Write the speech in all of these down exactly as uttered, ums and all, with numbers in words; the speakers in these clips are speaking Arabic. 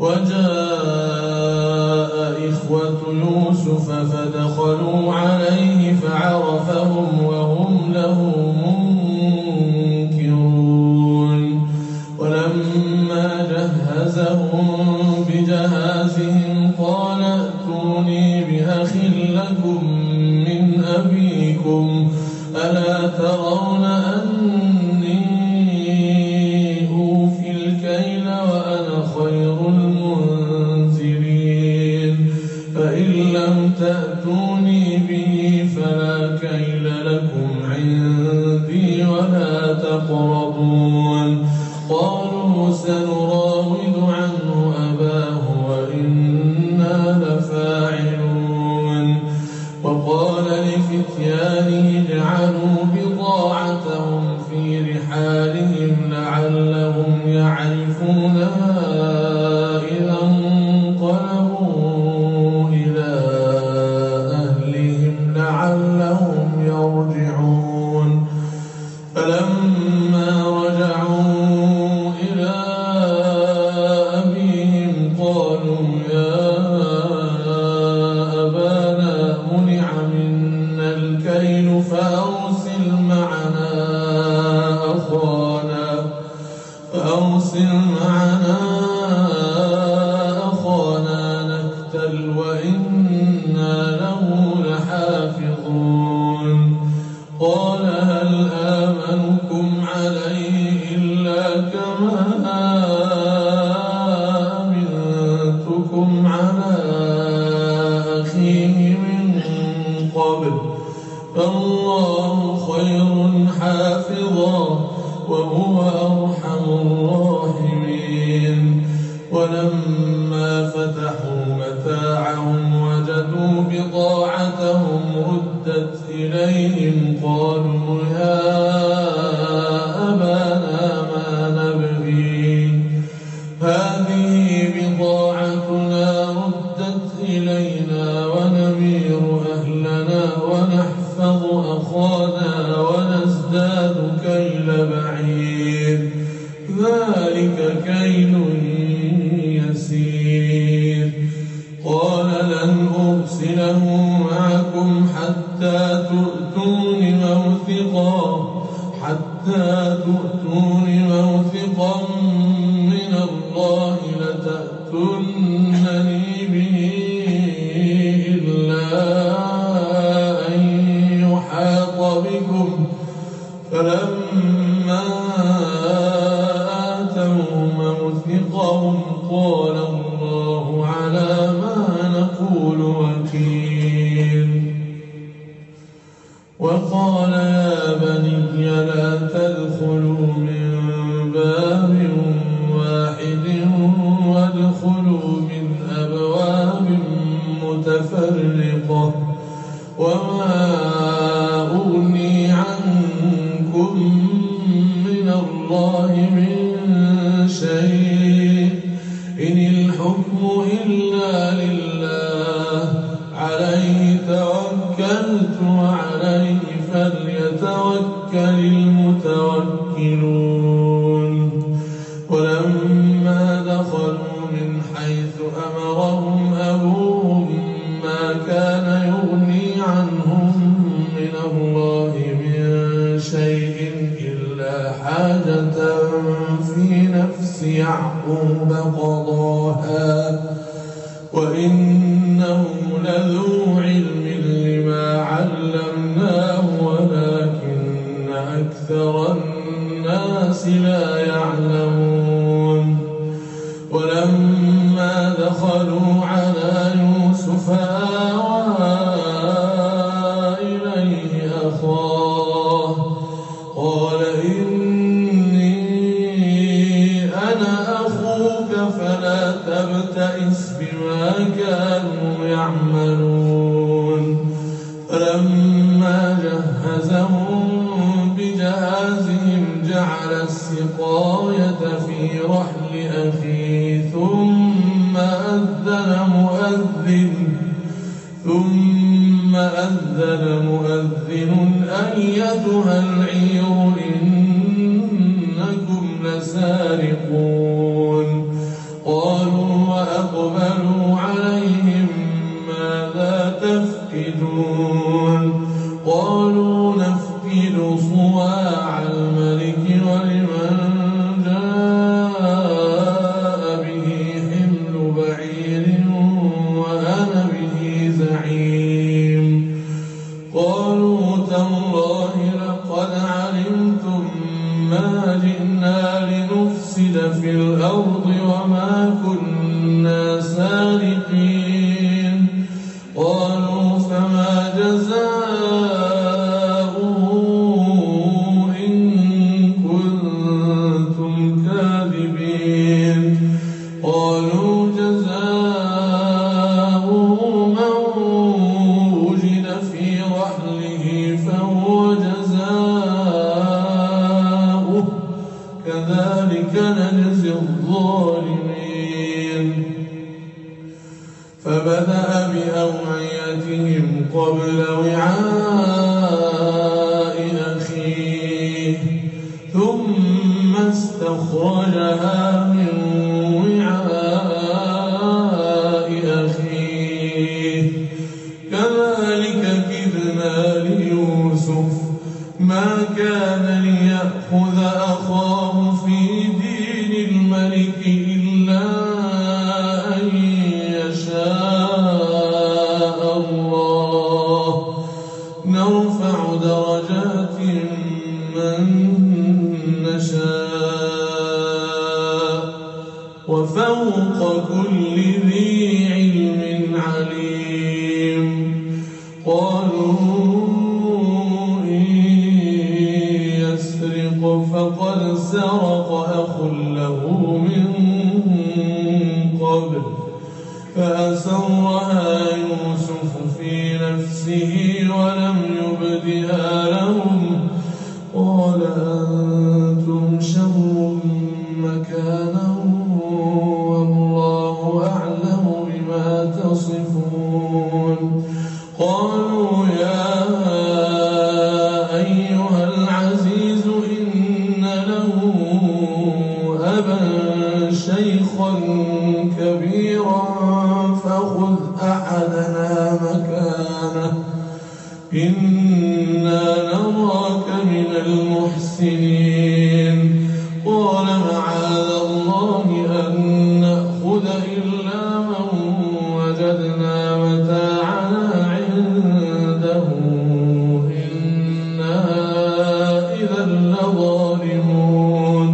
وجاء إخوة يوسف فدخلوا عليه فعرفهم وهم له منكرون ولما جهزهم بجهازهم قال ائتوني بأخ لكم من أبيكم ألا ترون أني أوفي الكيل وأنا خير المنزلين فإن لم تأتوني به فلا كيل لكم عندي ولا تقربون قالوا سنراود عنه أباه وإنا لفاعلون وقال لفتيانه اجعلوا بضاعتهم في رحالهم لعلهم يعرفونها إذا انقلبوا إلى أهلهم لعلهم يرجعون فلما رجعوا إلى أبيهم قالوا يا أبانا منع منا الكيل فأرسل معنا أخانا فأرسل معنا أخانا نكتل وإنا له لحافظون قال هل آمنكم عليه إلا كما آمنتكم على أخيه من قبل فالله خير حافظا وهو أرحم الراحمين ولما فتحوا متاعهم وجدوا بضاعتهم ردت إليهم قالوا يا أبانا ما نبغي هذه بضاعتنا ردت إلينا ونمير أهلنا ونحفظ أخانا ونزداد كيل بعير ذلك كيل يسير قال لن أرسله معكم حتى تؤتون موثقا حتى تؤتون موثقا من الله لتأتونني به إلا أن يحاط بكم فلما آتوا موثقهم قال الله على ما نقول وكيل وقال يا بني لا تدخلوا من باب واحد وادخلوا من أبواب متفرقة وما أغني عنكم من الله من شيء إن الحكم إلا لله عليه توكلت وعليه فليتوكل المتوكلون ولما دخلوا من حيث أمرهم أبوهم ما كان يغني عنهم من الله من شيء إلا حاجة في نفس يعقوب قضاها وإنه لذو علم لما علمناه ولكن أكثر الناس لا يعلمون ولما دخلوا على يوسف آوى إليه أخاه قال إني أنا أخوك فلا تبتئس بما كانوا يعملون فلما جهزهم بجهازهم جعل السقاية في رحل أخيه ثم أذن مؤذن ثم أذن مؤذن أيتها العير إنكم لسارقون قالوا وأقبلوا عليهم ماذا تفقدون قالوا نفقد صواع الملك ولمن جاء به حمل بعير وأنا به زعيم قالوا تالله لقد علمتم ما جئنا لنفسد في الأرض وما كنا سارقين قالوا فما جزاؤه إن كنتم كاذبين قالوا جزاؤه من وجد في رحله فهو جزاؤه كذلك نجزي الظالمين فبدأ بأوعيتهم قبل وعاء أخيه ثم استخرجها من وعاء أخيه كذلك كدنا ليوسف ما كان ليأخذ أخاه في دين الملك إلا أن يشاء الله نرفع درجات من نشاء وفوق كل ذي علم عليم قالوا إن يسرق فقد سرق أخ له من قبل فأسرها يوسف في نفسه ولم يبدها لهم قال أنتم شر مكانا والله أعلم بما تصفون قالوا يا أيها العزيز إن له أبا شيخا كبيرا فخذ أحدنا مكانه إنا نراك من المحسنين قال معاذ الله أن نأخذ إلا من وجدنا متاعنا عنده إنا إذا لظالمون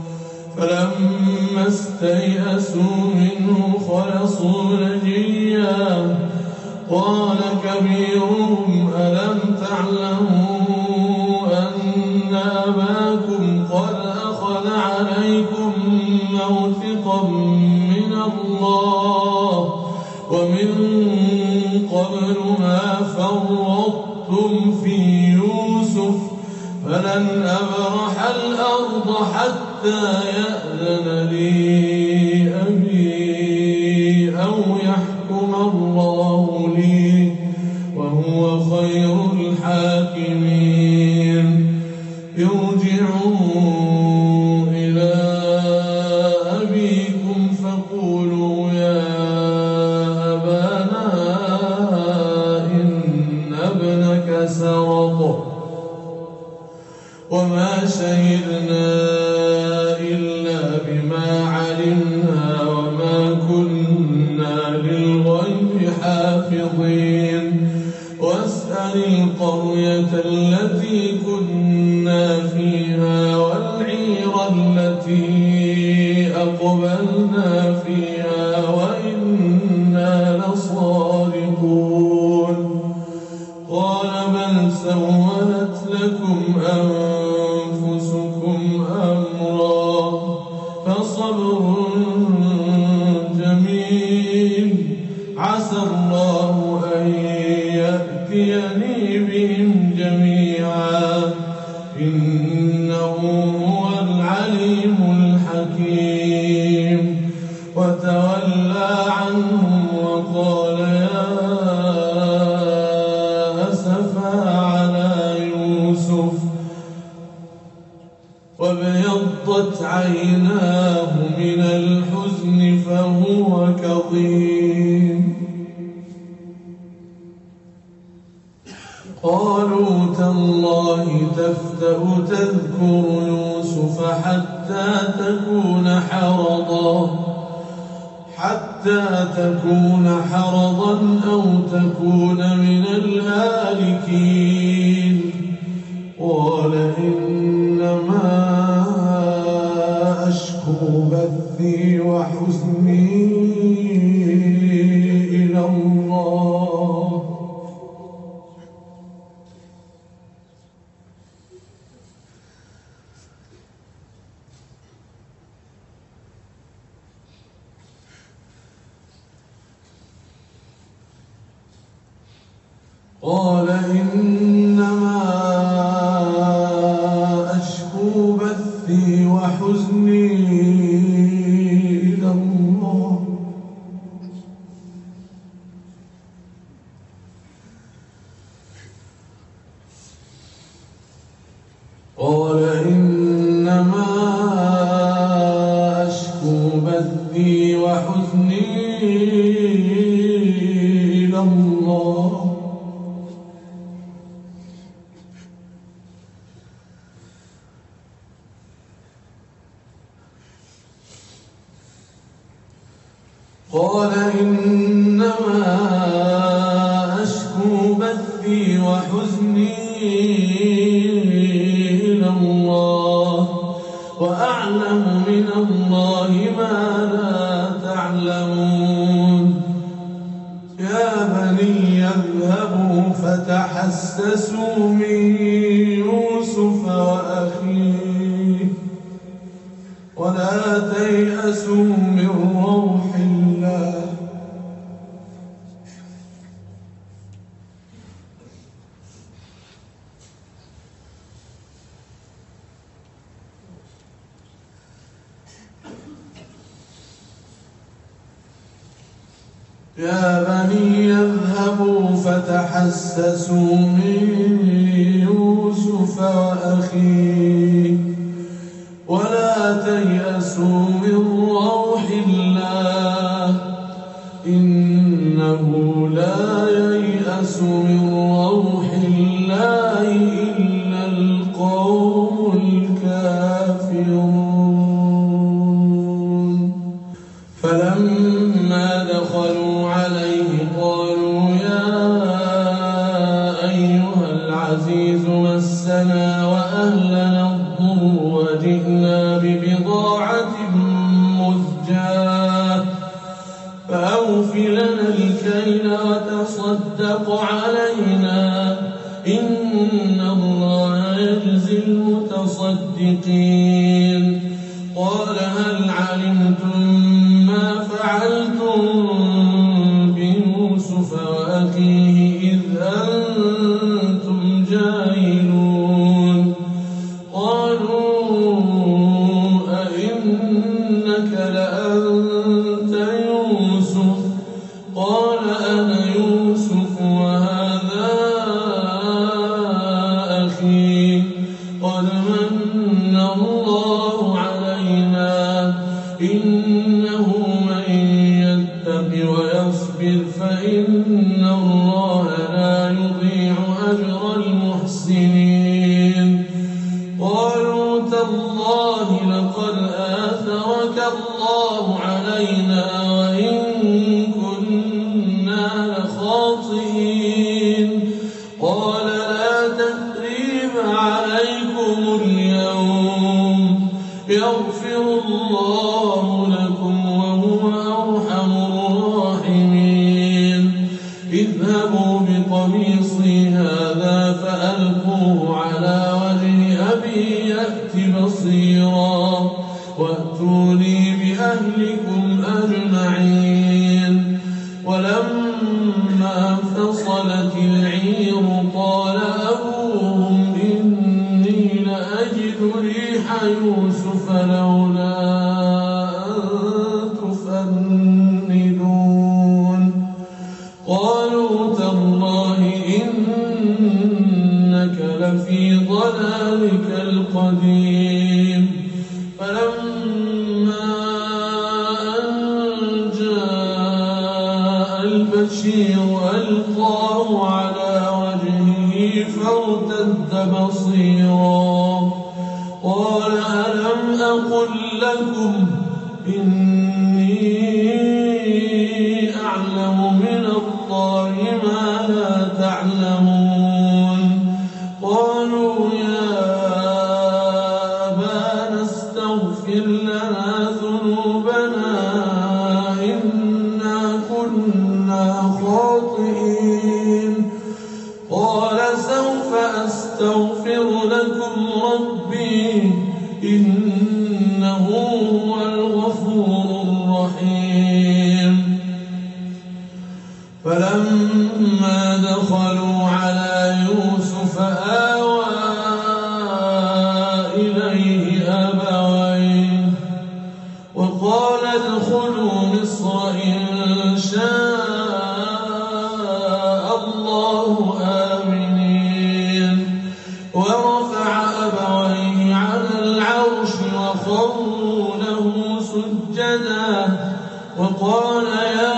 فلما استيئسوا منه خلصوا نجيا قال كبيرهم ألم تعلموا أن أباكم قد أخذ عليكم موثقا من الله ومن قبل ما فرطتم في يوسف فلن أبرح الأرض حتى يأذن لي أبي أو يحكم الله لي وهو خير الحاكمين ارجعوا إلى أبيكم فقولوا يا أبانا إن ابنك سرق وما شهدنا إلا بما علمنا وما كنا للغيب حافظين واسأل القرية التي كنا فيها والعير التي أقبلنا فيها وإنا لصادقون قال بل سولت لكم أنفسكم أمرا فصبر جميل عسى الله أن يأتيني بهم جميعا إنه هو العليم الحكيم وتولى عنهم وقال يا أسفا على يوسف وابيضت عيناه من الحزن فهو كظيم الطين قالوا تالله تفتأ تذكر يوسف حتى تكون حرضا حتى تكون حرضا أو تكون من الهالكين قال إنما أشكو بثي وحزني إلى الله قال إنما أشكو بثي وحزني إلى الله قال إنما أشكو بثي وحزني إلى الله قال إنما أشكو بثي وحزني إلى الله وأعلم من الله ما لا تعلمون يا بني اذهبوا فتحسسوا من يوسف وأخيه ولا تيأسوا من روح الله يا بني اذهبوا فتحسسوا من يوسف وأخيه ولا تيأسوا من روح الله إنه لا ييأس من روح الله إلا القوم الكافرون فلما دخلوا عليه قالوا يا أيها العزيز مسنا وأهلنا الضر وجئنا ببضاعة مزجاة فأوف لنا الكيل وتصدق علينا إن الله يجزي المتصدقين قال هل علمتم ما فعلتم بيوسف وأخيه إذ أنتم جاهلون قالوا أئنك لأنت يوسف قال أنا يوسف وهذا أخي قد من الله علينا إنه من يتق ويصبر فإن الله لا يضيع أجر المحسنين قالوا تالله لقد آثرك الله علينا وإن كنا لخاطئين قال لا تثريب عليكم اليوم يغفر الله لكم وهو أرحم الراحمين البشير ألقاه على وجهه فارتد بصيرا قال ألم أقل لكم إني أعلم من الله ما لا تعلمون قالوا يا أبانا استغفر لنا ذنوبنا إنا كنا خاطئين قال سوف أستغفر لكم ربي إنه هو الغفور الرحيم فلما دخلوا على يوسف آوى إليه أبويه وقال ادخلوا مصر إن شاء الله آمنين ورفع أبويه على العرش وخروا له سجدا وقال يا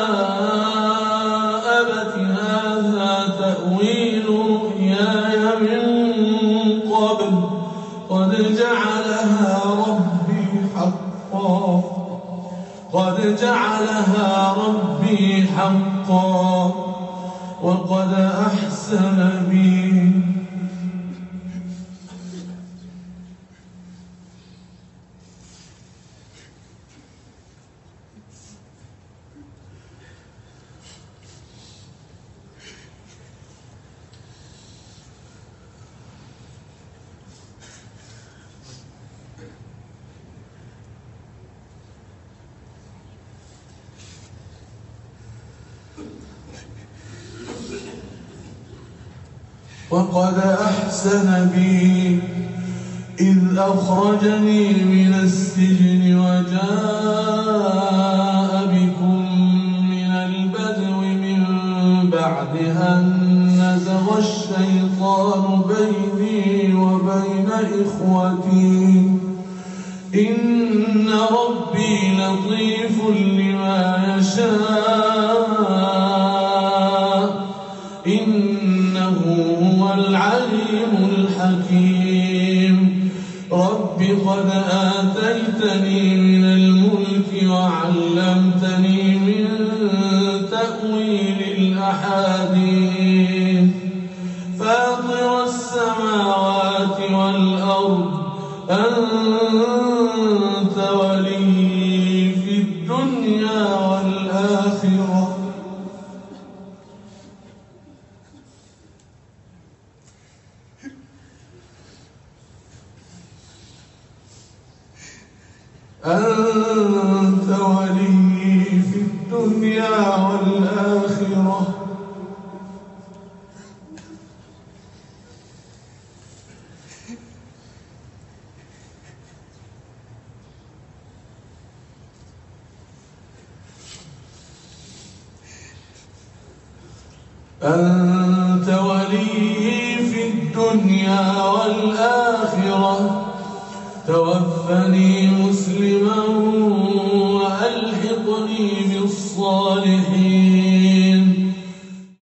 أبت هذا تأويل رؤياي من قبل قد جعلها ربي حقا قد جعلها ربي حقا وقد أحسن بي وقد أحسن بي إذ أخرجني من السجن وجاء بكم من البدو من بعد أن نزغ الشيطان بيني وبين إخوتي إن ربي لطيف لما يشاء إنه هو العليم الحكيم رب قد آتيتني من الملك وعلمتني من تأويل الأحاديث فاطر السماوات والأرض أنت ولي في الدنيا والآخرة أنت ولي في الدنيا والآخرة أنت ولي في الدنيا والآخرة توفني